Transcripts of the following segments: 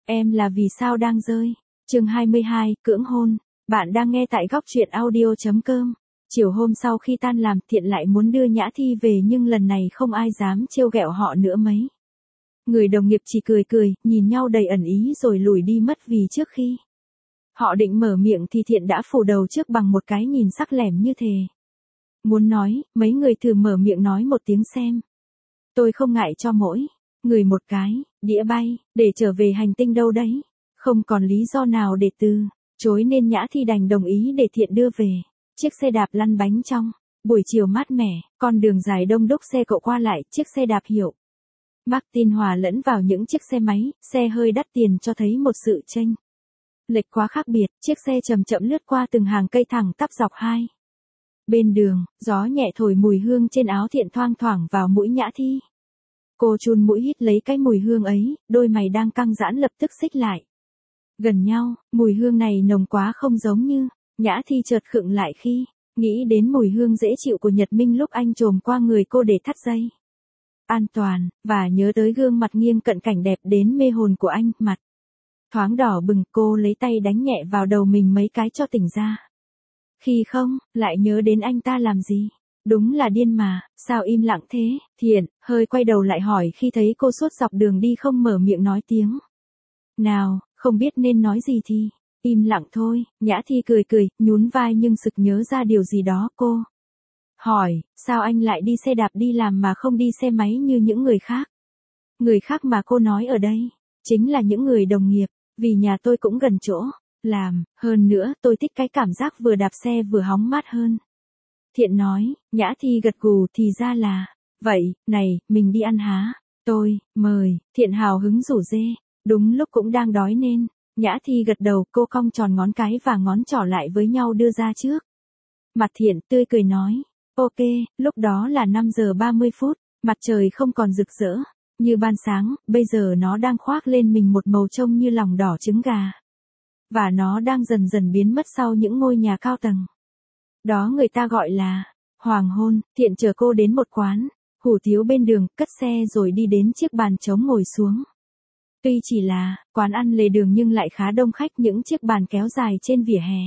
Em là vì sao đang rơi. Chương 22, cưỡng hôn. Bạn đang nghe tại góc truyện audio.com. Chiều hôm sau khi tan làm, Thiện lại muốn đưa Nhã Thi về nhưng lần này không ai dám trêu ghẹo họ nữa mấy. Người đồng nghiệp chỉ cười cười, nhìn nhau đầy ẩn ý rồi lùi đi mất vì trước khi họ định mở miệng thì Thiện đã phủ đầu trước bằng một cái nhìn sắc lẻm như thề. Muốn nói, mấy người thử mở miệng nói một tiếng xem. Tôi không ngại cho mỗi người một cái đĩa bay, để trở về hành tinh đâu đấy. Không còn lý do nào để từ chối nên Nhã Thi đành đồng ý để Thiện đưa về. Chiếc xe đạp lăn bánh trong buổi chiều mát mẻ, con đường dài đông đúc xe cộ qua lại, chiếc xe đạp hiệu Martin hòa lẫn vào những chiếc xe máy, xe hơi đắt tiền cho thấy một sự chênh lệch quá khác biệt. Chiếc xe chậm chậm lướt qua từng hàng cây thẳng tắp dọc hai bên đường, gió nhẹ thổi mùi hương trên áo Thiện thoang thoảng vào mũi Nhã Thi. Cô chun mũi hít lấy cái mùi hương ấy, đôi mày đang căng giãn lập tức xích lại gần nhau. Mùi hương này nồng quá không giống như. Nhã Thi chợt khựng lại khi nghĩ đến mùi hương dễ chịu của Nhật Minh lúc anh chồm qua người cô để thắt dây an toàn, và nhớ tới gương mặt nghiêng cận cảnh đẹp đến mê hồn của anh. Mặt thoáng đỏ bừng, cô lấy tay đánh nhẹ vào đầu mình mấy cái cho tỉnh ra. Khi không, lại nhớ đến anh ta làm gì. Đúng là điên mà, sao im lặng thế. Thiện hơi quay đầu lại hỏi khi thấy cô suốt dọc đường đi không mở miệng nói tiếng nào, không biết nên nói gì thì im lặng thôi. Nhã Thi cười cười, nhún vai nhưng sực nhớ ra điều gì đó. Cô hỏi, sao anh lại đi xe đạp đi làm mà không đi xe máy như những người khác? Người khác mà cô nói ở đây chính là những người đồng nghiệp, vì nhà tôi cũng gần chỗ làm, hơn nữa tôi thích cái cảm giác vừa đạp xe vừa hóng mát hơn. Thiện nói. Nhã Thi gật gù, thì ra là vậy, này, mình đi ăn há? Tôi mời. Thiện hào hứng rủ rê. Đúng lúc cũng đang đói nên Nhã Thi gật đầu, cô cong tròn ngón cái và ngón trỏ lại với nhau đưa ra trước mặt Thiện, tươi cười nói. Ok. Lúc đó là 5 giờ 30 phút, mặt trời không còn rực rỡ như ban sáng, bây giờ nó đang khoác lên mình một màu trông như lòng đỏ trứng gà. Và nó đang dần dần biến mất sau những ngôi nhà cao tầng. Đó người ta gọi là hoàng hôn. Thiện chở cô đến một quán hủ tiếu bên đường, cất xe rồi đi đến chiếc bàn trống ngồi xuống. Tuy chỉ là quán ăn lề đường nhưng lại khá đông khách, những chiếc bàn kéo dài trên vỉa hè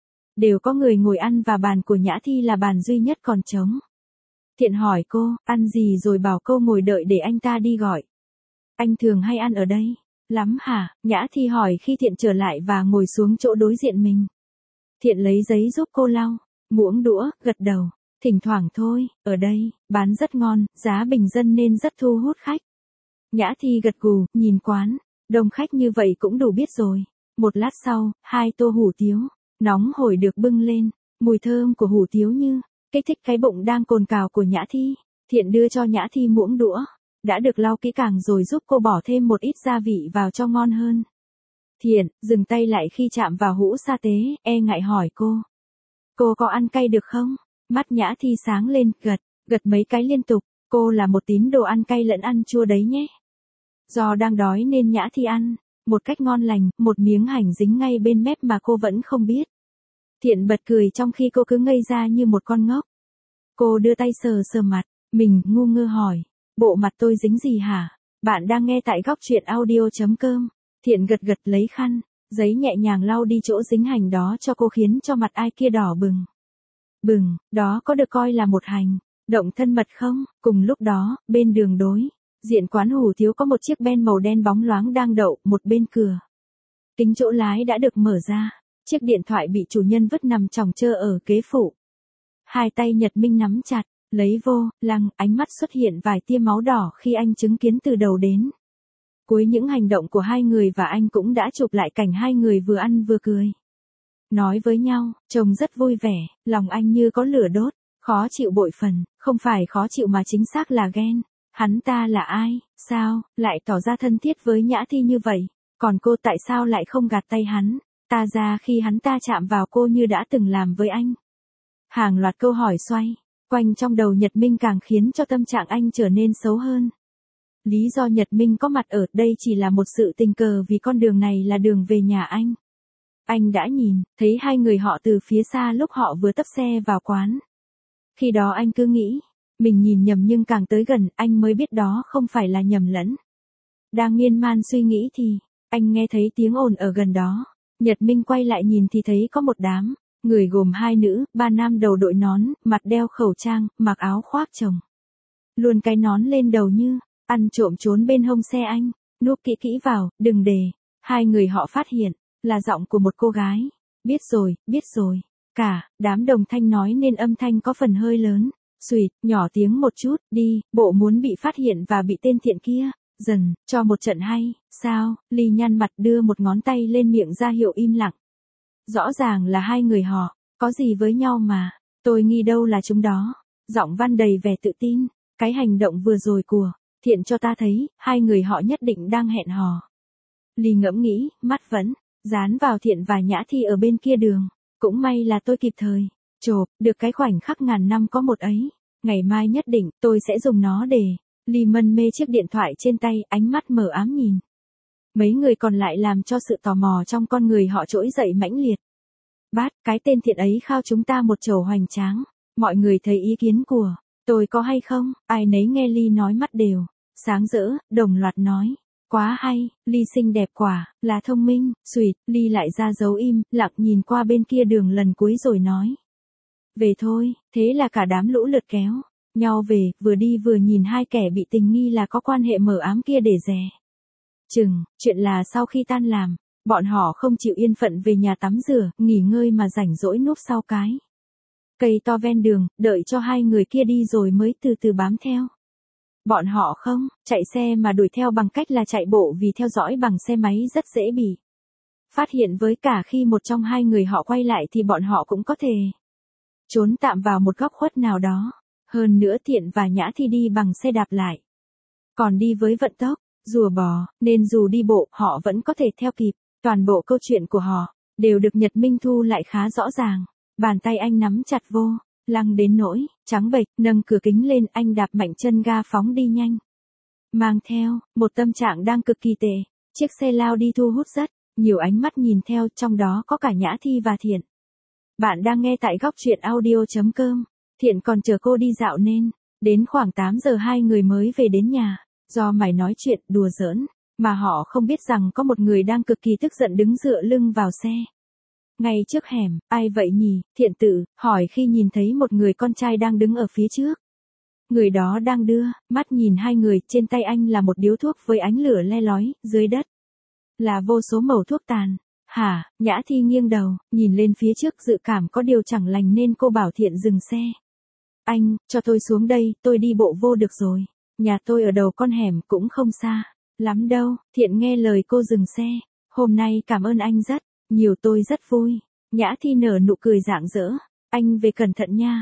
đều có người ngồi ăn và bàn của Nhã Thi là bàn duy nhất còn trống. Thiện hỏi cô, ăn gì rồi bảo cô ngồi đợi để anh ta đi gọi. Anh thường hay ăn ở đây lắm hả? Nhã Thi hỏi khi Thiện trở lại và ngồi xuống chỗ đối diện mình. Thiện lấy giấy giúp cô lau muỗng đũa, gật đầu. Thỉnh thoảng thôi, ở đây bán rất ngon, giá bình dân nên rất thu hút khách. Nhã Thi gật gù, nhìn quán đông khách như vậy cũng đủ biết rồi. Một lát sau, 2 tô hủ tiếu nóng hổi được bưng lên, mùi thơm của hủ tiếu như kích thích cái bụng đang cồn cào của Nhã Thi. Thiện đưa cho Nhã Thi muỗng đũa đã được lau kỹ càng rồi giúp cô bỏ thêm một ít gia vị vào cho ngon hơn. Thiện dừng tay lại khi chạm vào hũ sa tế, e ngại hỏi cô có ăn cay được không? Mắt Nhã Thi sáng lên, gật mấy cái liên tục. Cô là một tín đồ ăn cay lẫn ăn chua đấy nhé. Do đang đói nên Nhã Thi ăn một cách ngon lành, một miếng hành dính ngay bên mép mà cô vẫn không biết. Thiện bật cười trong khi cô cứ ngây ra như một con ngốc. Cô đưa tay sờ sờ mặt mình, ngu ngơ hỏi, bộ mặt tôi dính gì hả? Bạn đang nghe tại góc truyện audio.com. Thiện gật gật, lấy khăn giấy nhẹ nhàng lau đi chỗ dính hành đó cho cô, khiến cho mặt ai kia đỏ bừng. Đó có được coi là một hành động thân mật không? Cùng lúc đó, bên đường đối diện quán hủ tiếu có một chiếc Ben màu đen bóng loáng đang đậu, một bên cửa kính chỗ lái đã được mở ra. Chiếc điện thoại bị chủ nhân vứt nằm chồng chơ ở ghế phụ. Hai tay Nhật Minh nắm chặt lấy vô lăng, ánh mắt xuất hiện vài tia máu đỏ khi anh chứng kiến từ đầu đến cuối những hành động của hai người, và anh cũng đã chụp lại cảnh hai người vừa ăn vừa cười nói với nhau, trông rất vui vẻ. Lòng anh như có lửa đốt, khó chịu bội phần, không phải khó chịu mà chính xác là ghen. Hắn ta là ai, sao lại tỏ ra thân thiết với Nhã Thi như vậy, còn cô tại sao lại không gạt tay hắn ta ra khi hắn ta chạm vào cô như đã từng làm với anh? Hàng loạt câu hỏi xoay quanh trong đầu Nhật Minh càng khiến cho tâm trạng anh trở nên xấu hơn. Lý do Nhật Minh có mặt ở đây chỉ là một sự tình cờ, vì con đường này là đường về nhà anh. Anh đã nhìn thấy hai người họ từ phía xa lúc họ vừa tấp xe vào quán. Khi đó anh cứ nghĩ mình nhìn nhầm, nhưng càng tới gần anh mới biết đó không phải là nhầm lẫn. Đang miên man suy nghĩ thì Anh nghe thấy tiếng ồn ở gần đó. Nhật Minh quay lại nhìn thì thấy có một đám, người gồm 2 nữ, 3 nam đầu đội nón, mặt đeo khẩu trang, mặc áo khoác chồng. Luôn cái nón lên đầu như, ăn trộm trốn bên hông xe anh, núp kỹ kỹ vào, đừng để. 2 người họ phát hiện, là giọng của một cô gái. Biết rồi. Cả, đám đồng thanh nói nên âm thanh có phần hơi lớn. Xùyt, nhỏ tiếng một chút, đi, bộ muốn bị phát hiện và bị tên thiện kia. Dần, cho một trận hay, sao, Ly nhăn mặt đưa một ngón tay lên miệng ra hiệu im lặng. Rõ ràng là 2 người họ, có gì với nhau mà, tôi nghi đâu là chúng đó. Giọng Văn đầy vẻ tự tin, cái hành động vừa rồi của thiện cho ta thấy, 2 người họ nhất định đang hẹn hò. Ly ngẫm nghĩ, mắt vẫn dán vào Thiện và Nhã Thi ở bên kia đường. Cũng may là tôi kịp thời chộp được cái khoảnh khắc ngàn năm có một ấy. Ngày mai nhất định tôi sẽ dùng nó để. Ly mân mê chiếc điện thoại trên tay, ánh mắt mờ ám nhìn. Mấy người còn lại làm cho sự tò mò trong con người họ trỗi dậy mãnh liệt. Bát, cái tên Thiện ấy khao chúng ta một chầu hoành tráng. Mọi người thấy ý kiến của tôi có hay không? Ai nấy nghe Ly nói mắt đều sáng rỡ, đồng loạt nói. Quá hay, Ly xinh đẹp quả, là thông minh. Xùyt, Ly lại ra dấu im, lặng nhìn qua bên kia đường lần cuối rồi nói. Về thôi, thế là cả đám lũ lượt kéo nhau về, vừa đi vừa nhìn 2 kẻ bị tình nghi là có quan hệ mờ ám kia để dè chừng. Chuyện là sau khi tan làm, bọn họ không chịu yên phận về nhà tắm rửa, nghỉ ngơi mà rảnh rỗi núp sau cái cây to ven đường, đợi cho 2 người kia đi rồi mới từ từ bám theo. Bọn họ không chạy xe mà đuổi theo bằng cách là chạy bộ, vì theo dõi bằng xe máy rất dễ bị phát hiện, với cả khi một trong 2 người họ quay lại thì bọn họ cũng có thể trốn tạm vào một góc khuất nào đó. Hơn nữa Thiện và Nhã Thi đi bằng xe đạp lại, còn đi với vận tốc rùa bò, nên dù đi bộ họ vẫn có thể theo kịp. Toàn bộ câu chuyện của họ đều được Nhật Minh thu lại khá rõ ràng. Bàn tay anh nắm chặt vô lăng đến nỗi trắng bệch, nâng cửa kính lên, anh đạp mạnh chân ga phóng đi nhanh. Mang theo một tâm trạng đang cực kỳ tệ. Chiếc xe lao đi thu hút rất nhiều ánh mắt nhìn theo, trong đó có cả Nhã Thi và Thiện. Bạn đang nghe tại góc truyện audio.com. Thiện còn chờ cô đi dạo nên đến khoảng 8 giờ 2 người mới về đến nhà. Do mày nói chuyện đùa giỡn mà họ không biết rằng có một người đang cực kỳ tức giận đứng dựa lưng vào xe ngay trước hẻm. Ai vậy nhỉ? Thiện tự hỏi khi nhìn thấy một người con trai đang đứng ở phía trước. Người đó đang đưa mắt nhìn 2 người, trên tay anh là một điếu thuốc với ánh lửa le lói, dưới đất là vô số mẩu thuốc tàn. Hả? Nhã Thi nghiêng đầu, nhìn lên phía trước, dự cảm có điều chẳng lành nên cô bảo Thiện dừng xe. Anh, cho tôi xuống đây, tôi đi bộ vô được rồi. Nhà tôi ở đầu con hẻm, cũng không xa lắm đâu. Thiện nghe lời cô dừng xe. Hôm nay cảm ơn anh rất nhiều, tôi rất vui. Nhã Thi nở nụ cười rạng rỡ. Anh về cẩn thận nha.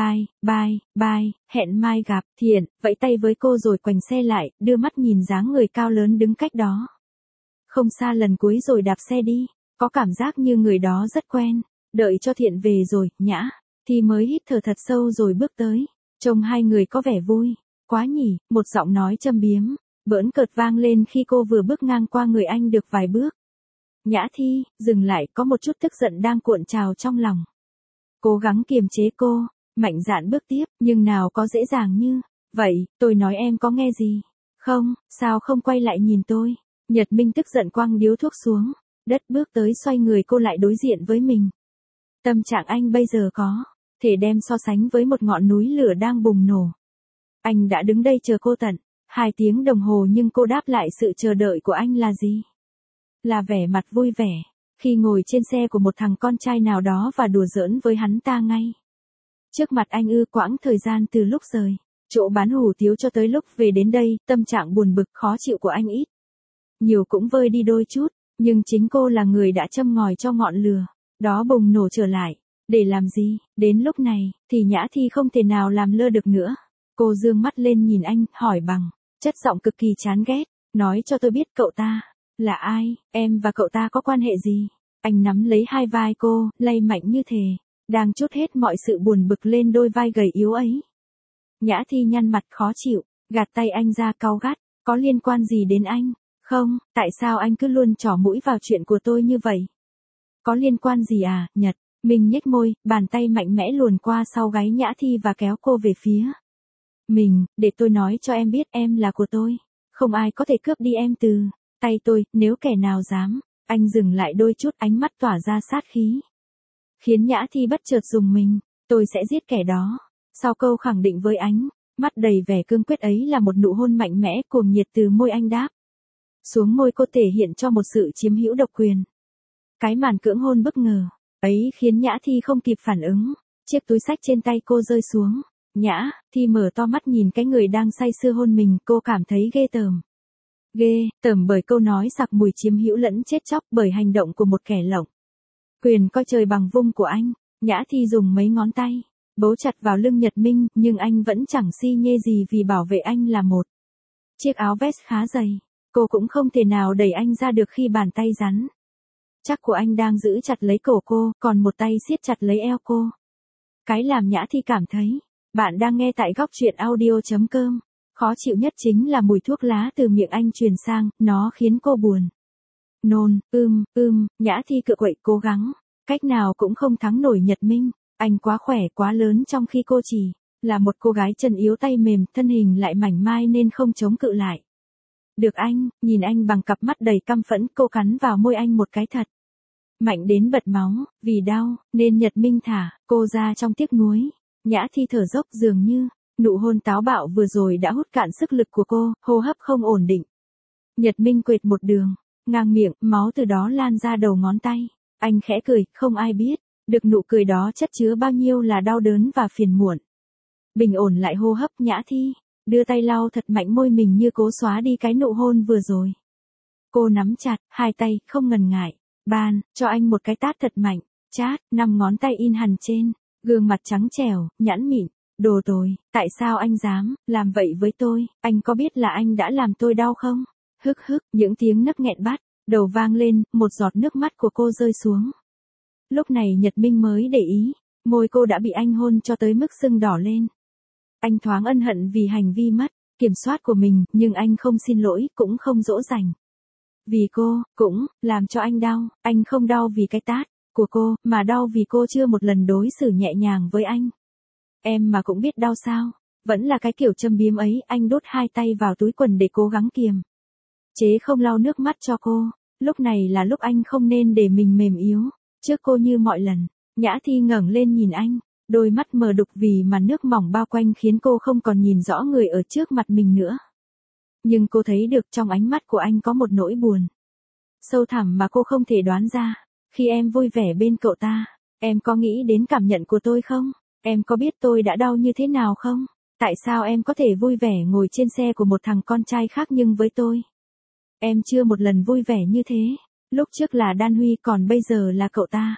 Bye, hẹn mai gặp. Thiện vẫy tay với cô rồi quành xe lại, đưa mắt nhìn dáng người cao lớn đứng cách đó không xa lần cuối rồi đạp xe đi. Có cảm giác như người đó rất quen. Đợi cho Thiện về rồi, Nhã Thi mới hít thở thật sâu rồi bước tới. Trông 2 người có vẻ vui quá nhỉ. Một giọng nói châm biếm bỡn cợt vang lên khi cô vừa bước ngang qua người anh được vài bước. Nhã Thi dừng lại, có một chút tức giận đang cuộn trào trong lòng. Cố gắng kiềm chế cô, mạnh dạn bước tiếp, nhưng nào có dễ dàng như vậy. Tôi nói em có nghe gì không? Sao không quay lại nhìn tôi? Nhật Minh tức giận quăng điếu thuốc xuống đất, bước tới xoay người cô lại đối diện với mình. Tâm trạng anh bây giờ có thể đem so sánh với một ngọn núi lửa đang bùng nổ. Anh đã đứng đây chờ cô tận 2 tiếng đồng hồ, nhưng cô đáp lại sự chờ đợi của anh là gì? Là vẻ mặt vui vẻ khi ngồi trên xe của một thằng con trai nào đó và đùa giỡn với hắn ta ngay trước mặt anh. Quãng thời gian từ lúc rời chỗ bán hủ tiếu cho tới lúc về đến đây, tâm trạng buồn bực khó chịu của anh ít nhiều cũng vơi đi đôi chút, nhưng chính cô là người đã châm ngòi cho ngọn lửa đó bùng nổ trở lại. Để làm gì? Đến lúc này thì Nhã Thi không thể nào làm lơ được nữa. Cô dương mắt lên nhìn anh, hỏi bằng chất giọng cực kỳ chán ghét. Nói cho tôi biết cậu ta là ai? Em và cậu ta có quan hệ gì? Anh nắm lấy 2 vai cô, lay mạnh như thể đang trút hết mọi sự buồn bực lên đôi vai gầy yếu ấy. Nhã Thi nhăn mặt khó chịu, gạt tay anh ra, cau gắt. Có liên quan gì đến anh? Không, tại sao anh cứ luôn trỏ mũi vào chuyện của tôi như vậy? Có liên quan gì à? Nhật Minh nhếch môi, bàn tay mạnh mẽ luồn qua sau gáy Nhã Thi và kéo cô về phía mình. Để tôi nói cho em biết, em là của tôi. Không ai có thể cướp đi em từ tay tôi, nếu kẻ nào dám. Anh dừng lại đôi chút, ánh mắt tỏa ra sát khí. Khiến Nhã Thi bất chợt rùng mình, tôi sẽ giết kẻ đó. Sau câu khẳng định với anh, mắt đầy vẻ cương quyết ấy là một nụ hôn mạnh mẽ cuồng nhiệt từ môi anh đáp xuống môi cô, thể hiện cho một sự chiếm hữu độc quyền. Cái màn cưỡng hôn bất ngờ ấy khiến Nhã Thi không kịp phản ứng, chiếc túi xách trên tay cô rơi xuống. Nhã Thi mở to mắt nhìn cái người đang say sưa hôn mình, cô cảm thấy ghê tởm. Ghê tởm bởi câu nói sặc mùi chiếm hữu lẫn chết chóc, bởi hành động của một kẻ lộng quyền coi trời bằng vung của anh. Nhã Thi dùng mấy ngón tay bấu chặt vào lưng Nhật Minh, nhưng anh vẫn chẳng si nhê gì vì bảo vệ anh là một chiếc áo vest khá dày. Cô cũng không thể nào đẩy anh ra được khi bàn tay rắn chắc của anh đang giữ chặt lấy cổ cô, còn một tay siết chặt lấy eo cô. Cái làm Nhã Thi cảm thấy, bạn đang nghe tại góc truyện audio.com. Khó chịu nhất chính là mùi thuốc lá từ miệng anh truyền sang, nó khiến cô buồn nôn. Nhã Thi cựa quậy cố gắng, cách nào cũng không thắng nổi Nhật Minh. Anh quá khỏe quá lớn, trong khi cô chỉ là một cô gái chân yếu tay mềm, thân hình lại mảnh mai nên không chống cự lại được anh. Nhìn anh bằng cặp mắt đầy căm phẫn, cô cắn vào môi anh một cái thật mạnh đến bật máu. Vì đau nên Nhật Minh thả cô ra trong tiếc nuối. Nhã Thi thở dốc, dường như nụ hôn táo bạo vừa rồi đã hút cạn sức lực của cô, hô hấp không ổn định. Nhật Minh quệt một đường ngang miệng, máu từ đó lan ra đầu ngón tay. Anh khẽ cười, không ai biết được nụ cười đó chất chứa bao nhiêu là đau đớn và phiền muộn. Bình ổn lại hô hấp, Nhã Thi đưa tay lau thật mạnh môi mình như cố xóa đi cái nụ hôn vừa rồi. Cô nắm chặt hai tay, không ngần ngại ban cho anh một cái tát thật mạnh, chát. 5 ngón tay in hằn trên gương mặt trắng trẻo, nhẵn mịn. Đồ tồi, tại sao anh dám làm vậy với tôi? Anh có biết là anh đã làm tôi đau không? Hức hức, những tiếng nấc nghẹn bắt đầu vang lên, một giọt nước mắt của cô rơi xuống. Lúc này Nhật Minh mới để ý, môi cô đã bị anh hôn cho tới mức sưng đỏ lên. Anh thoáng ân hận vì hành vi mất kiểm soát của mình, nhưng anh không xin lỗi, cũng không dỗ dành. Vì cô cũng làm cho anh đau. Anh không đau vì cái tát của cô, mà đau vì cô chưa một lần đối xử nhẹ nhàng với anh. Em mà cũng biết đau sao? Vẫn là cái kiểu châm biếm ấy. Anh đút hai tay vào túi quần để cố gắng kiềm chế không lau nước mắt cho cô. Lúc này là lúc anh không nên để mình mềm yếu trước cô như mọi lần. Nhã Thi ngẩng lên nhìn anh, đôi mắt mờ đục vì màn nước mỏng bao quanh khiến cô không còn nhìn rõ người ở trước mặt mình nữa. Nhưng cô thấy được trong ánh mắt của anh có một nỗi buồn sâu thẳm mà cô không thể đoán ra. Khi em vui vẻ bên cậu ta, em có nghĩ đến cảm nhận của tôi không? Em có biết tôi đã đau như thế nào không? Tại sao em có thể vui vẻ ngồi trên xe của một thằng con trai khác, nhưng với tôi, em chưa một lần vui vẻ như thế. Lúc trước là Đan Huy, còn bây giờ là cậu ta.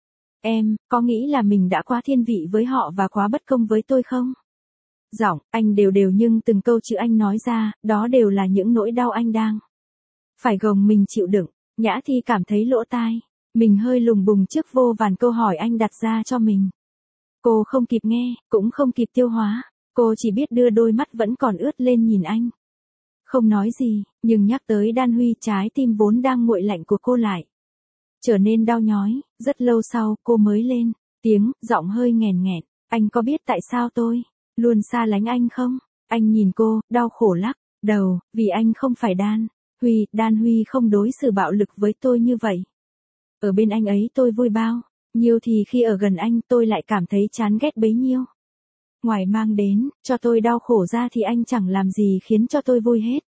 Em có nghĩ là mình đã quá thiên vị với họ và quá bất công với tôi không? Giọng anh đều đều, nhưng từng câu chữ anh nói ra, đó đều là những nỗi đau anh đang phải gồng mình chịu đựng. Nhã Thi cảm thấy lỗ tai mình hơi lùng bùng trước vô vàn câu hỏi anh đặt ra cho mình. Cô không kịp nghe, cũng không kịp tiêu hóa. Cô chỉ biết đưa đôi mắt vẫn còn ướt lên nhìn anh. Không nói gì, nhưng nhắc tới Đan Huy, trái tim vốn đang nguội lạnh của cô lại trở nên đau nhói. Rất lâu sau, cô mới lên tiếng, giọng hơi nghèn nghẹn. Anh có biết tại sao tôi luôn xa lánh anh không? Anh nhìn cô, đau khổ lắc đầu, vì anh không phải Đan Huy không đối xử bạo lực với tôi như vậy. Ở bên anh ấy tôi vui bao nhiêu thì khi ở gần anh tôi lại cảm thấy chán ghét bấy nhiêu. Ngoài mang đến cho tôi đau khổ ra thì anh chẳng làm gì khiến cho tôi vui hết.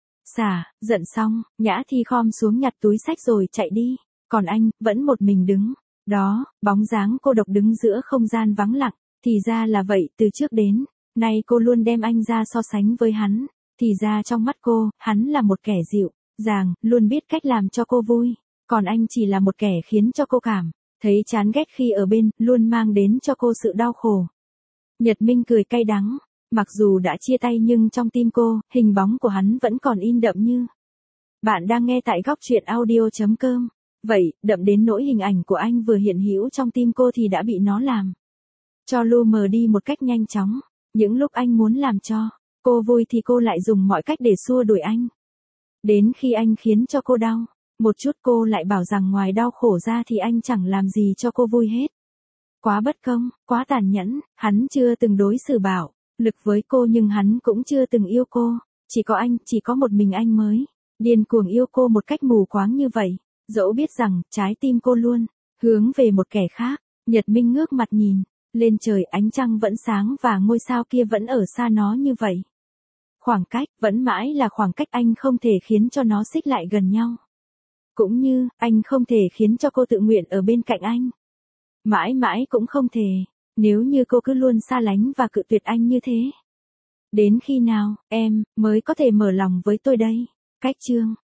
Giận xong, Nhã Thi khom xuống nhặt túi xách rồi chạy đi. Còn anh, vẫn một mình đứng đó, bóng dáng cô độc đứng giữa không gian vắng lặng. Thì ra là vậy, từ trước đến nay cô luôn đem anh ra so sánh với hắn. Thì ra trong mắt cô, hắn là một kẻ dịu dàng, luôn biết cách làm cho cô vui. Còn anh chỉ là một kẻ khiến cho cô cảm thấy chán ghét khi ở bên, luôn mang đến cho cô sự đau khổ. Nhật Minh cười cay đắng. Mặc dù đã chia tay nhưng trong tim cô, hình bóng của hắn vẫn còn in đậm như. Bạn đang nghe tại góc truyện audio.com. Vậy, đậm đến nỗi hình ảnh của anh vừa hiện hữu trong tim cô thì đã bị nó làm cho lu mờ đi một cách nhanh chóng. Những lúc anh muốn làm cho cô vui thì cô lại dùng mọi cách để xua đuổi anh. Đến khi anh khiến cho cô đau một chút, cô lại bảo rằng ngoài đau khổ ra thì anh chẳng làm gì cho cô vui hết. Quá bất công, quá tàn nhẫn. Hắn chưa từng đối xử bạo lực với cô, nhưng hắn cũng chưa từng yêu cô. Chỉ có anh, chỉ có một mình anh mới điên cuồng yêu cô một cách mù quáng như vậy, dẫu biết rằng trái tim cô luôn hướng về một kẻ khác. Nhật Minh ngước mặt nhìn lên trời, ánh trăng vẫn sáng và ngôi sao kia vẫn ở xa nó như vậy. Khoảng cách vẫn mãi là khoảng cách, anh không thể khiến cho nó xích lại gần nhau. Cũng như, anh không thể khiến cho cô tự nguyện ở bên cạnh anh. Mãi mãi cũng không thể, nếu như cô cứ luôn xa lánh và cự tuyệt anh như thế. Đến khi nào, em, mới có thể mở lòng với tôi đây? Cách chương